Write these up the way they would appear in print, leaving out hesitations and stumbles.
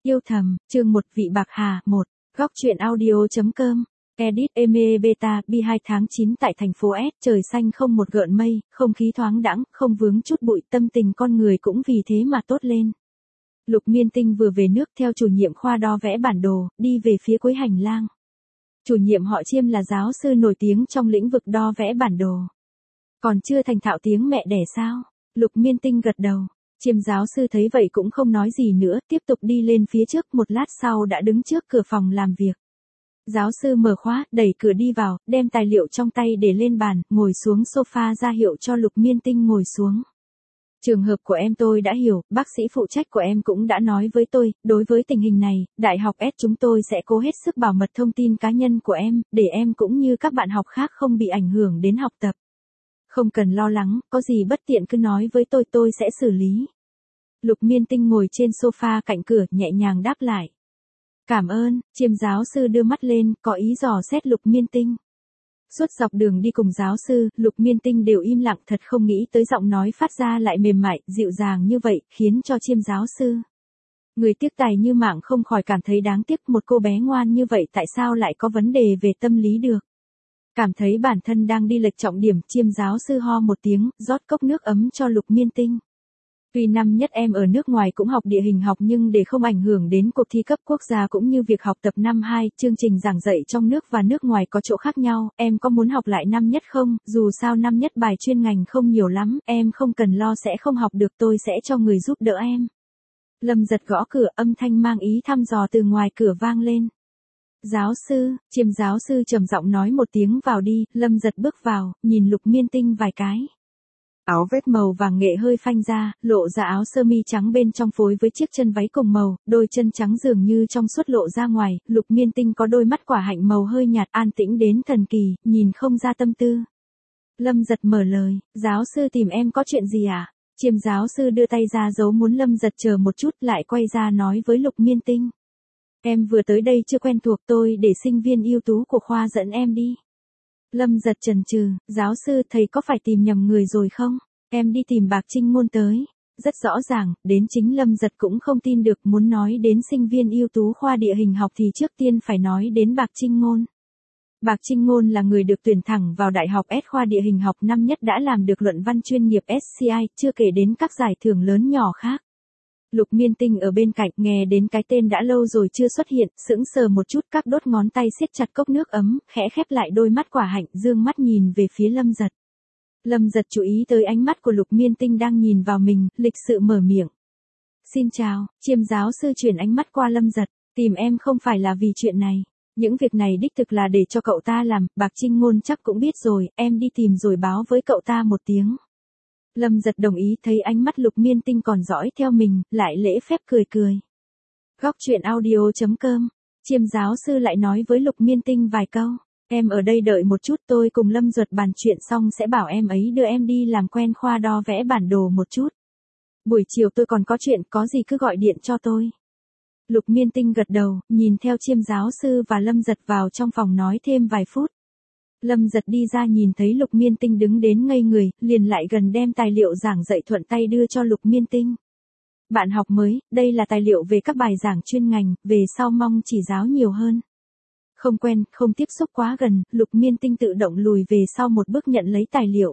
Yêu thầm, chương 1 Vị Bạc Hà 1, góc truyện audio.com, edit Eme Beta, bi 2 tháng 9 tại thành phố S, trời xanh không một gợn mây, không khí thoáng đãng, không vướng chút bụi, tâm tình con người cũng vì thế mà tốt lên. Lục Miên Tinh vừa về nước theo chủ nhiệm khoa đo vẽ bản đồ, đi về phía cuối hành lang. Chủ nhiệm họ Chiêm là giáo sư nổi tiếng trong lĩnh vực đo vẽ bản đồ. Còn chưa thành thạo tiếng mẹ đẻ sao? Lục Miên Tinh gật đầu. Chiêm giáo sư thấy vậy cũng không nói gì nữa, tiếp tục đi lên phía trước, một lát sau đã đứng trước cửa phòng làm việc. Giáo sư mở khóa, đẩy cửa đi vào, đem tài liệu trong tay để lên bàn, ngồi xuống sofa ra hiệu cho Lục Miên Tinh ngồi xuống. Trường hợp của em tôi đã hiểu, bác sĩ phụ trách của em cũng đã nói với tôi, đối với tình hình này, Đại học S chúng tôi sẽ cố hết sức bảo mật thông tin cá nhân của em, để em cũng như các bạn học khác không bị ảnh hưởng đến học tập. Không cần lo lắng, có gì bất tiện cứ nói với tôi sẽ xử lý. Lục Miên Tinh ngồi trên sofa cạnh cửa nhẹ nhàng đáp lại. Cảm ơn, Chiêm giáo sư đưa mắt lên, có ý dò xét Lục Miên Tinh. Suốt dọc đường đi cùng giáo sư, Lục Miên Tinh đều im lặng, thật không nghĩ tới giọng nói phát ra lại mềm mại, dịu dàng như vậy, khiến cho Chiêm giáo sư. Người tiếc tài như mạng không khỏi cảm thấy đáng tiếc, một cô bé ngoan như vậy tại sao lại có vấn đề về tâm lý được. Cảm thấy bản thân đang đi lệch trọng điểm, Chiêm giáo sư ho một tiếng, rót cốc nước ấm cho Lục Miên Tinh. Tuy năm nhất em ở nước ngoài cũng học địa hình học nhưng để không ảnh hưởng đến cuộc thi cấp quốc gia cũng như việc học tập năm 2, chương trình giảng dạy trong nước và nước ngoài có chỗ khác nhau, em có muốn học lại năm nhất không? Dù sao năm nhất bài chuyên ngành không nhiều lắm, em không cần lo sẽ không học được, tôi sẽ cho người giúp đỡ em. Lâm Giật gõ cửa, âm thanh mang ý thăm dò từ ngoài cửa vang lên. Giáo sư, Chiêm giáo sư trầm giọng nói một tiếng vào đi, Lâm Giật bước vào, nhìn Lục Miên Tinh vài cái. Áo vest màu vàng nghệ hơi phanh ra, lộ ra áo sơ mi trắng bên trong phối với chiếc chân váy cùng màu, đôi chân trắng dường như trong suốt lộ ra ngoài, Lục Miên Tinh có đôi mắt quả hạnh màu hơi nhạt, an tĩnh đến thần kỳ, nhìn không ra tâm tư. Lâm Giật mở lời, giáo sư tìm em có chuyện gì à? Chiêm giáo sư đưa tay ra dấu muốn Lâm Giật chờ một chút, lại quay ra nói với Lục Miên Tinh. Em vừa tới đây chưa quen thuộc, tôi để sinh viên ưu tú của khoa dẫn em đi. Lâm Giật chần chừ, giáo sư thầy có phải tìm nhầm người rồi không? Em đi tìm Bạc Trinh Ngôn tới. Rất rõ ràng, đến chính Lâm Giật cũng không tin được, muốn nói đến sinh viên ưu tú khoa địa hình học thì trước tiên phải nói đến Bạc Trinh Ngôn. Bạc Trinh Ngôn là người được tuyển thẳng vào Đại học S khoa địa hình học năm nhất đã làm được luận văn chuyên nghiệp SCI, chưa kể đến các giải thưởng lớn nhỏ khác. Lục Miên Tinh ở bên cạnh nghe đến cái tên đã lâu rồi chưa xuất hiện, sững sờ một chút, các đốt ngón tay siết chặt cốc nước ấm, khẽ khép lại đôi mắt quả hạnh, dương mắt nhìn về phía Lâm Giật. Lâm Giật chú ý tới ánh mắt của Lục Miên Tinh đang nhìn vào mình, lịch sự mở miệng. Xin chào, Chiêm giáo sư chuyển ánh mắt qua Lâm Giật, tìm em không phải là vì chuyện này. Những việc này đích thực là để cho cậu ta làm, Bạc Trinh Ngôn chắc cũng biết rồi, em đi tìm rồi báo với cậu ta một tiếng. Lâm Giật đồng ý, thấy ánh mắt Lục Miên Tinh còn dõi theo mình, lại lễ phép cười cười. Góc truyện audio.com, Chiêm giáo sư lại nói với Lục Miên Tinh vài câu. Em ở đây đợi một chút, tôi cùng Lâm Giật bàn chuyện xong sẽ bảo em ấy đưa em đi làm quen khoa đo vẽ bản đồ một chút. Buổi chiều tôi còn có chuyện, có gì cứ gọi điện cho tôi. Lục Miên Tinh gật đầu, nhìn theo Chiêm giáo sư và Lâm Giật vào trong phòng nói thêm vài phút. Lâm Giật đi ra nhìn thấy Lục Miên Tinh đứng đến ngây người, liền lại gần đem tài liệu giảng dạy thuận tay đưa cho Lục Miên Tinh. Bạn học mới, đây là tài liệu về các bài giảng chuyên ngành, về sau mong chỉ giáo nhiều hơn. Không quen, không tiếp xúc quá gần, Lục Miên Tinh tự động lùi về sau một bước nhận lấy tài liệu.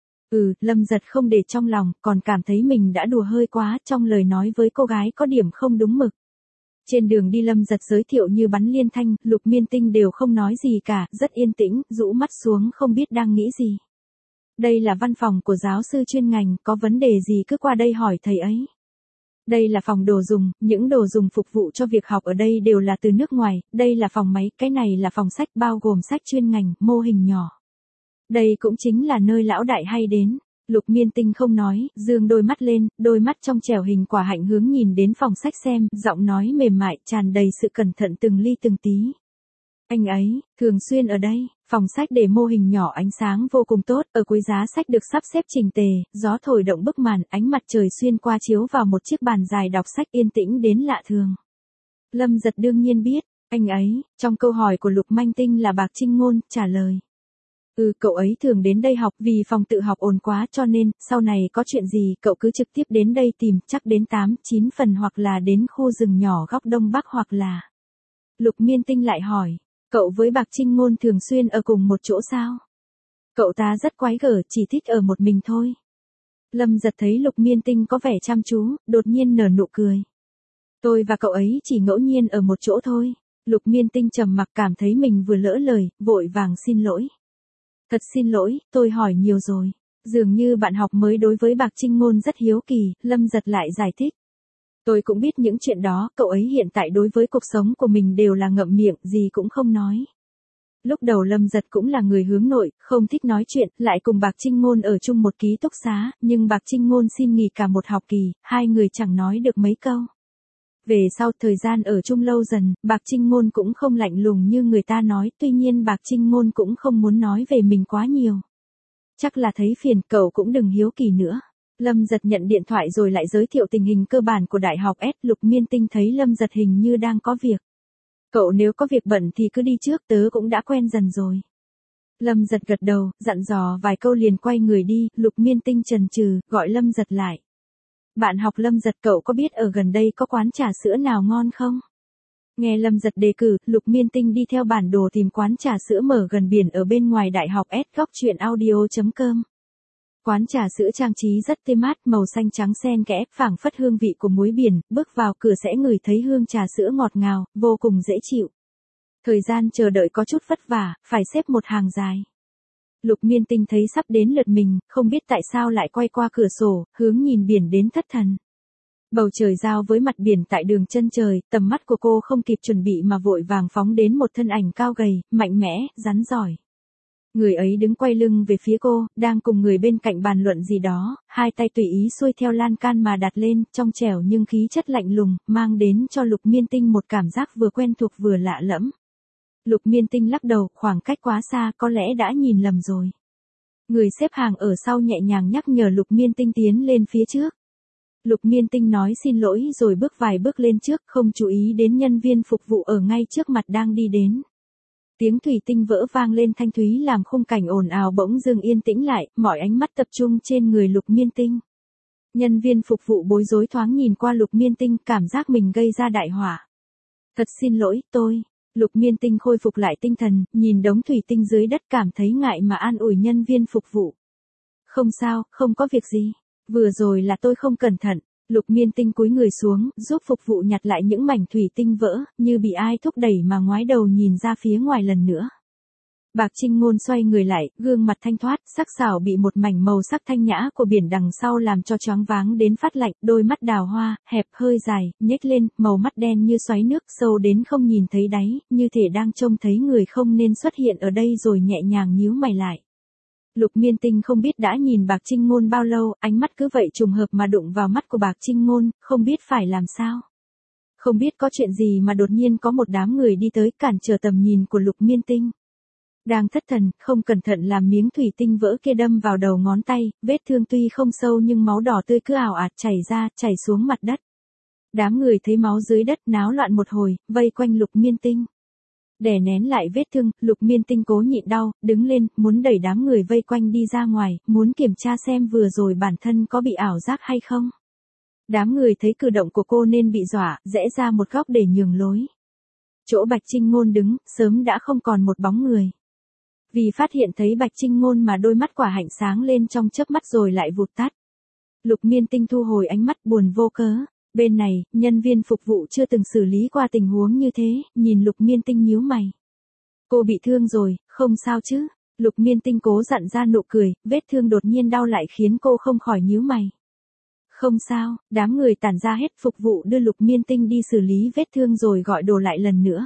Lâm Giật không để trong lòng, còn cảm thấy mình đã đùa hơi quá, trong lời nói với cô gái có điểm không đúng mực. Trên đường đi Lâm Giật giới thiệu như bắn liên thanh, Lục Miên Tinh đều không nói gì cả, rất yên tĩnh, rũ mắt xuống không biết đang nghĩ gì. Đây là văn phòng của giáo sư chuyên ngành, có vấn đề gì cứ qua đây hỏi thầy ấy. Đây là phòng đồ dùng, những đồ dùng phục vụ cho việc học ở đây đều là từ nước ngoài, đây là phòng máy, cái này là phòng sách bao gồm sách chuyên ngành, mô hình nhỏ. Đây cũng chính là nơi lão đại hay đến. Lục Miên Tinh không nói, dương đôi mắt lên, đôi mắt trong trẻo hình quả hạnh hướng nhìn đến phòng sách xem, giọng nói mềm mại, tràn đầy sự cẩn thận từng ly từng tí. Anh ấy, thường xuyên ở đây, phòng sách để mô hình nhỏ, ánh sáng vô cùng tốt, ở cuối giá sách được sắp xếp chỉnh tề, gió thổi động bức màn, ánh mặt trời xuyên qua chiếu vào một chiếc bàn dài đọc sách yên tĩnh đến lạ thường. Lâm Giật đương nhiên biết, anh ấy, trong câu hỏi của Lục Miên Tinh là Bạc Trinh Ngôn, trả lời. Cậu ấy thường đến đây học vì phòng tự học ồn quá cho nên, sau này có chuyện gì cậu cứ trực tiếp đến đây tìm, chắc đến 8-9 phần hoặc là đến khu rừng nhỏ góc Đông Bắc hoặc là... Lục Miên Tinh lại hỏi, cậu với Bạc Trinh Ngôn thường xuyên ở cùng một chỗ sao? Cậu ta rất quái gở, chỉ thích ở một mình thôi. Lâm Giật thấy Lục Miên Tinh có vẻ chăm chú, đột nhiên nở nụ cười. Tôi và cậu ấy chỉ ngẫu nhiên ở một chỗ thôi. Lục Miên Tinh trầm mặc cảm thấy mình vừa lỡ lời, vội vàng xin lỗi. Thật xin lỗi, tôi hỏi nhiều rồi. Dường như bạn học mới đối với Bạc Trinh Ngôn rất hiếu kỳ, Lâm Giật lại giải thích. Tôi cũng biết những chuyện đó, cậu ấy hiện tại đối với cuộc sống của mình đều là ngậm miệng, gì cũng không nói. Lúc đầu Lâm Giật cũng là người hướng nội, không thích nói chuyện, lại cùng Bạc Trinh Ngôn ở chung một ký túc xá, nhưng Bạc Trinh Ngôn xin nghỉ cả một học kỳ, hai người chẳng nói được mấy câu. Về sau thời gian ở chung lâu dần, Bạc Trinh Ngôn cũng không lạnh lùng như người ta nói, tuy nhiên Bạc Trinh Ngôn cũng không muốn nói về mình quá nhiều. Chắc là thấy phiền, cậu cũng đừng hiếu kỳ nữa. Lâm Giật nhận điện thoại rồi lại giới thiệu tình hình cơ bản của Đại học S. Lục Miên Tinh thấy Lâm Giật hình như đang có việc. Cậu nếu có việc bận thì cứ đi trước, tớ cũng đã quen dần rồi. Lâm Giật gật đầu, dặn dò vài câu liền quay người đi, Lục Miên Tinh chần chừ, gọi Lâm Giật lại. Bạn học Lâm Giật, cậu có biết ở gần đây có quán trà sữa nào ngon không? Nghe Lâm Giật đề cử, Lục Miên Tinh đi theo bản đồ tìm quán trà sữa mở gần biển ở bên ngoài Đại học S. Góc chuyện audio.com. Quán trà sữa trang trí rất tươi mát, màu xanh trắng xen kẽ, phảng phất hương vị của muối biển, bước vào cửa sẽ ngửi thấy hương trà sữa ngọt ngào, vô cùng dễ chịu. Thời gian chờ đợi có chút vất vả, phải xếp một hàng dài. Lục Miên Tinh thấy sắp đến lượt mình, không biết tại sao lại quay qua cửa sổ, hướng nhìn biển đến thất thần. Bầu trời giao với mặt biển tại đường chân trời, tầm mắt của cô không kịp chuẩn bị mà vội vàng phóng đến một thân ảnh cao gầy, mạnh mẽ, rắn giỏi. Người ấy đứng quay lưng về phía cô, đang cùng người bên cạnh bàn luận gì đó, hai tay tùy ý xuôi theo lan can mà đặt lên, trong trẻo nhưng khí chất lạnh lùng, mang đến cho Lục Miên Tinh một cảm giác vừa quen thuộc vừa lạ lẫm. Lục Miên Tinh lắc đầu, khoảng cách quá xa, có lẽ đã nhìn lầm rồi. Người xếp hàng ở sau nhẹ nhàng nhắc nhở Lục Miên Tinh tiến lên phía trước. Lục Miên Tinh nói xin lỗi rồi bước vài bước lên trước, không chú ý đến nhân viên phục vụ ở ngay trước mặt đang đi đến. Tiếng thủy tinh vỡ vang lên thanh thúy làm khung cảnh ồn ào bỗng dưng yên tĩnh lại, mọi ánh mắt tập trung trên người Lục Miên Tinh. Nhân viên phục vụ bối rối thoáng nhìn qua Lục Miên Tinh, cảm giác mình gây ra đại họa. Thật xin lỗi, tôi. Lục Miên Tinh khôi phục lại tinh thần, nhìn đống thủy tinh dưới đất cảm thấy ngại mà an ủi nhân viên phục vụ. Không sao, không có việc gì. Vừa rồi là tôi không cẩn thận. Lục Miên Tinh cúi người xuống, giúp phục vụ nhặt lại những mảnh thủy tinh vỡ, như bị ai thúc đẩy mà ngoái đầu nhìn ra phía ngoài lần nữa. Bạc Trinh Ngôn xoay người lại, gương mặt thanh thoát, sắc sảo bị một mảnh màu sắc thanh nhã của biển đằng sau làm cho choáng váng đến phát lạnh, đôi mắt đào hoa, hẹp hơi dài, nhếch lên, màu mắt đen như xoáy nước, sâu đến không nhìn thấy đáy, như thể đang trông thấy người không nên xuất hiện ở đây rồi nhẹ nhàng nhíu mày lại. Lục Miên Tinh không biết đã nhìn Bạc Trinh Ngôn bao lâu, ánh mắt cứ vậy trùng hợp mà đụng vào mắt của Bạc Trinh Ngôn, không biết phải làm sao. Không biết có chuyện gì mà đột nhiên có một đám người đi tới cản trở tầm nhìn của Lục Miên Tinh. Đang thất thần, không cẩn thận làm miếng thủy tinh vỡ kia đâm vào đầu ngón tay, vết thương tuy không sâu nhưng máu đỏ tươi cứ ào ạt chảy ra, chảy xuống mặt đất. Đám người thấy máu dưới đất náo loạn một hồi, vây quanh Lục Miên Tinh. Đè nén lại vết thương, Lục Miên Tinh cố nhịn đau, đứng lên, muốn đẩy đám người vây quanh đi ra ngoài, muốn kiểm tra xem vừa rồi bản thân có bị ảo giác hay không. Đám người thấy cử động của cô nên bị dọa, rẽ ra một góc để nhường lối. Chỗ Bạch Trinh Ngôn đứng, sớm đã không còn một bóng người. Vì phát hiện thấy Bạch Trinh Ngôn mà đôi mắt Quả Hạnh sáng lên trong chớp mắt rồi lại vụt tắt. Lục Miên Tinh thu hồi ánh mắt buồn vô cớ. Bên này, nhân viên phục vụ chưa từng xử lý qua tình huống như thế, nhìn Lục Miên Tinh nhíu mày. Cô bị thương rồi, không sao chứ? Lục Miên Tinh cố dặn ra nụ cười, vết thương đột nhiên đau lại khiến cô không khỏi nhíu mày. Không sao, đám người tản ra hết, phục vụ đưa Lục Miên Tinh đi xử lý vết thương rồi gọi đồ lại lần nữa.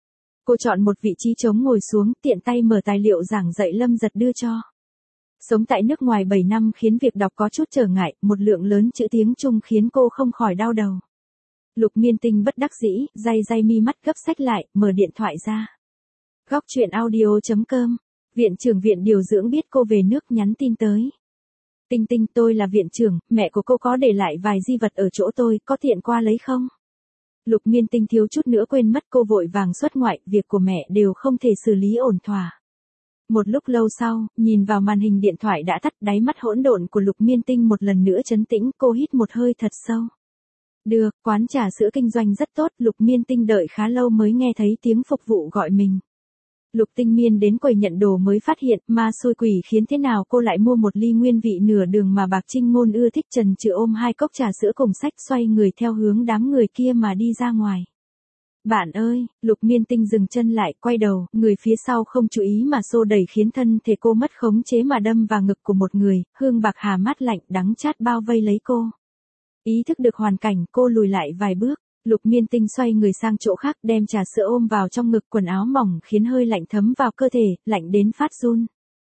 Cô chọn một vị trí trống ngồi xuống, tiện tay mở tài liệu giảng dạy Lâm Giật đưa cho. Sống tại nước ngoài 7 năm khiến việc đọc có chút trở ngại, một lượng lớn chữ tiếng Trung khiến cô không khỏi đau đầu. Lục Miên Tinh bất đắc dĩ, day mi mắt gấp sách lại, mở điện thoại ra. Góc chuyện audio.com. Viện trưởng viện điều dưỡng biết cô về nước nhắn tin tới. Tinh Tinh, tôi là viện trưởng, mẹ của cô có để lại vài di vật ở chỗ tôi, có tiện qua lấy không? Lục Miên Tinh thiếu chút nữa quên mất, cô vội vàng xuất ngoại, việc của mẹ đều không thể xử lý ổn thỏa. Một lúc lâu sau, nhìn vào màn hình điện thoại đã tắt, đáy mắt hỗn độn của Lục Miên Tinh một lần nữa trấn tĩnh, cô hít một hơi thật sâu. Được, quán trà sữa kinh doanh rất tốt, Lục Miên Tinh đợi khá lâu mới nghe thấy tiếng phục vụ gọi mình. Lục Tinh Miên đến quầy nhận đồ mới phát hiện, ma xui quỷ khiến thế nào cô lại mua một ly nguyên vị nửa đường mà Bạc Trinh Ngôn ưa thích, chần chừ ôm 2 cốc trà sữa cùng sách xoay người theo hướng đám người kia mà đi ra ngoài. Bạn ơi, Lục Miên Tinh dừng chân lại, quay đầu, người phía sau không chú ý mà xô đẩy khiến thân thể cô mất khống chế mà đâm vào ngực của một người, hương bạc hà mát lạnh đắng chát bao vây lấy cô. Ý thức được hoàn cảnh, cô lùi lại vài bước. Lục Miên Tinh xoay người sang chỗ khác, đem trà sữa ôm vào trong ngực, quần áo mỏng khiến hơi lạnh thấm vào cơ thể, lạnh đến phát run.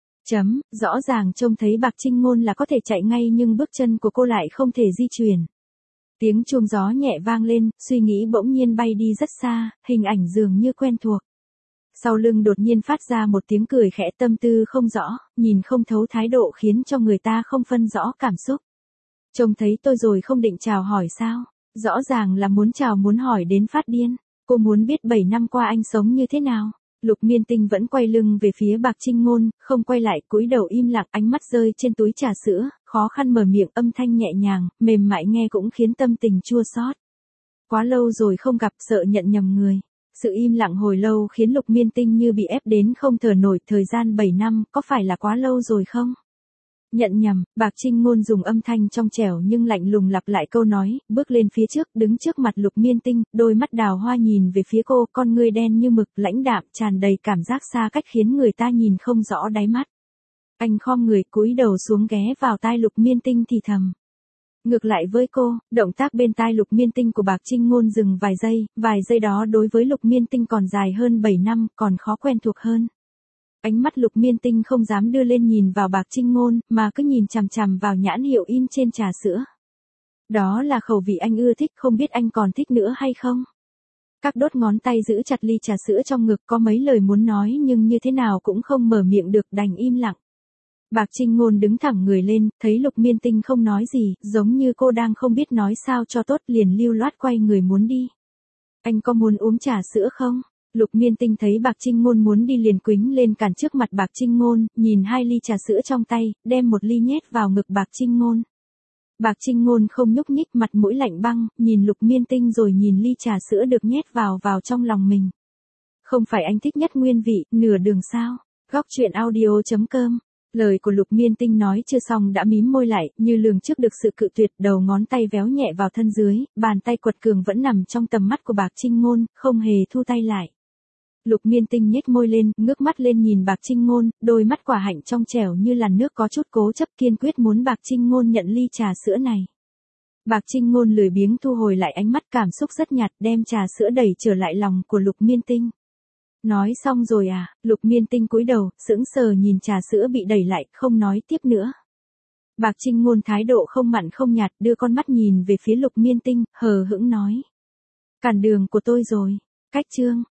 Rõ ràng trông thấy Bạc Trinh Ngôn là có thể chạy ngay nhưng bước chân của cô lại không thể di chuyển. Tiếng chuông gió nhẹ vang lên, suy nghĩ bỗng nhiên bay đi rất xa, hình ảnh dường như quen thuộc. Sau lưng đột nhiên phát ra một tiếng cười khẽ, tâm tư không rõ, nhìn không thấu thái độ khiến cho người ta không phân rõ cảm xúc. Trông thấy tôi rồi không định chào hỏi sao? Rõ ràng là muốn chào muốn hỏi đến phát điên. Cô muốn biết 7 năm qua anh sống như thế nào. Lục Miên Tinh vẫn quay lưng về phía Bạc Trinh Ngôn, không quay lại, cúi đầu im lặng, ánh mắt rơi trên túi trà sữa, khó khăn mở miệng, âm thanh nhẹ nhàng, mềm mại nghe cũng khiến tâm tình chua xót. Quá lâu rồi không gặp, sợ nhận nhầm người. Sự im lặng hồi lâu khiến Lục Miên Tinh như bị ép đến không thở nổi, thời gian 7 năm, có phải là quá lâu rồi không? Nhận nhầm, Bạc Trinh Ngôn dùng âm thanh trong trẻo nhưng lạnh lùng lặp lại câu nói, bước lên phía trước, đứng trước mặt Lục Miên Tinh, đôi mắt đào hoa nhìn về phía cô, con ngươi đen như mực, lãnh đạm, tràn đầy cảm giác xa cách khiến người ta nhìn không rõ đáy mắt. Anh khom người, cúi đầu xuống ghé vào tai Lục Miên Tinh thì thầm. Ngược lại với cô, động tác bên tai Lục Miên Tinh của Bạc Trinh Ngôn dừng vài giây đó đối với Lục Miên Tinh còn dài hơn 7 năm, còn khó quen thuộc hơn. Ánh mắt Lục Miên Tinh không dám đưa lên nhìn vào Bạc Trinh Ngôn, mà cứ nhìn chằm chằm vào nhãn hiệu in trên trà sữa. Đó là khẩu vị anh ưa thích, không biết anh còn thích nữa hay không? Các đốt ngón tay giữ chặt ly trà sữa trong ngực, có mấy lời muốn nói nhưng như thế nào cũng không mở miệng được, đành im lặng. Bạc Trinh Ngôn đứng thẳng người lên, thấy Lục Miên Tinh không nói gì, giống như cô đang không biết nói sao cho tốt, liền lưu loát quay người muốn đi. Anh có muốn uống trà sữa không? Lục Miên Tinh thấy Bạc Trinh Ngôn muốn đi liền quýnh lên cản trước mặt Bạc Trinh Ngôn, nhìn 2 ly trà sữa trong tay, đem một ly nhét vào ngực Bạc Trinh Ngôn. Bạc Trinh Ngôn không nhúc nhích, mặt mũi lạnh băng, nhìn Lục Miên Tinh rồi nhìn ly trà sữa được nhét vào trong lòng mình. Không phải anh thích nhất nguyên vị, nửa đường sao? Góc truyện audio.com. Lời của Lục Miên Tinh nói chưa xong đã mím môi lại, như lường trước được sự cự tuyệt, đầu ngón tay véo nhẹ vào thân dưới, bàn tay quật cường vẫn nằm trong tầm mắt của Bạc Trinh Ngôn, không hề thu tay lại. Lục Miên Tinh nhếch môi lên, ngước mắt lên nhìn Bạc Trinh Ngôn, đôi mắt quả hạnh trong trẻo như làn nước có chút cố chấp, kiên quyết muốn Bạc Trinh Ngôn nhận ly trà sữa này. Bạc Trinh Ngôn lười biếng thu hồi lại ánh mắt, cảm xúc rất nhạt, đem trà sữa đẩy trở lại lòng của Lục Miên Tinh. Nói xong rồi à? Lục Miên Tinh cúi đầu, sững sờ nhìn trà sữa bị đẩy lại, không nói tiếp nữa. Bạc Trinh Ngôn thái độ không mặn không nhạt, đưa con mắt nhìn về phía Lục Miên Tinh, hờ hững nói. Cản đường của tôi rồi. Cách chương.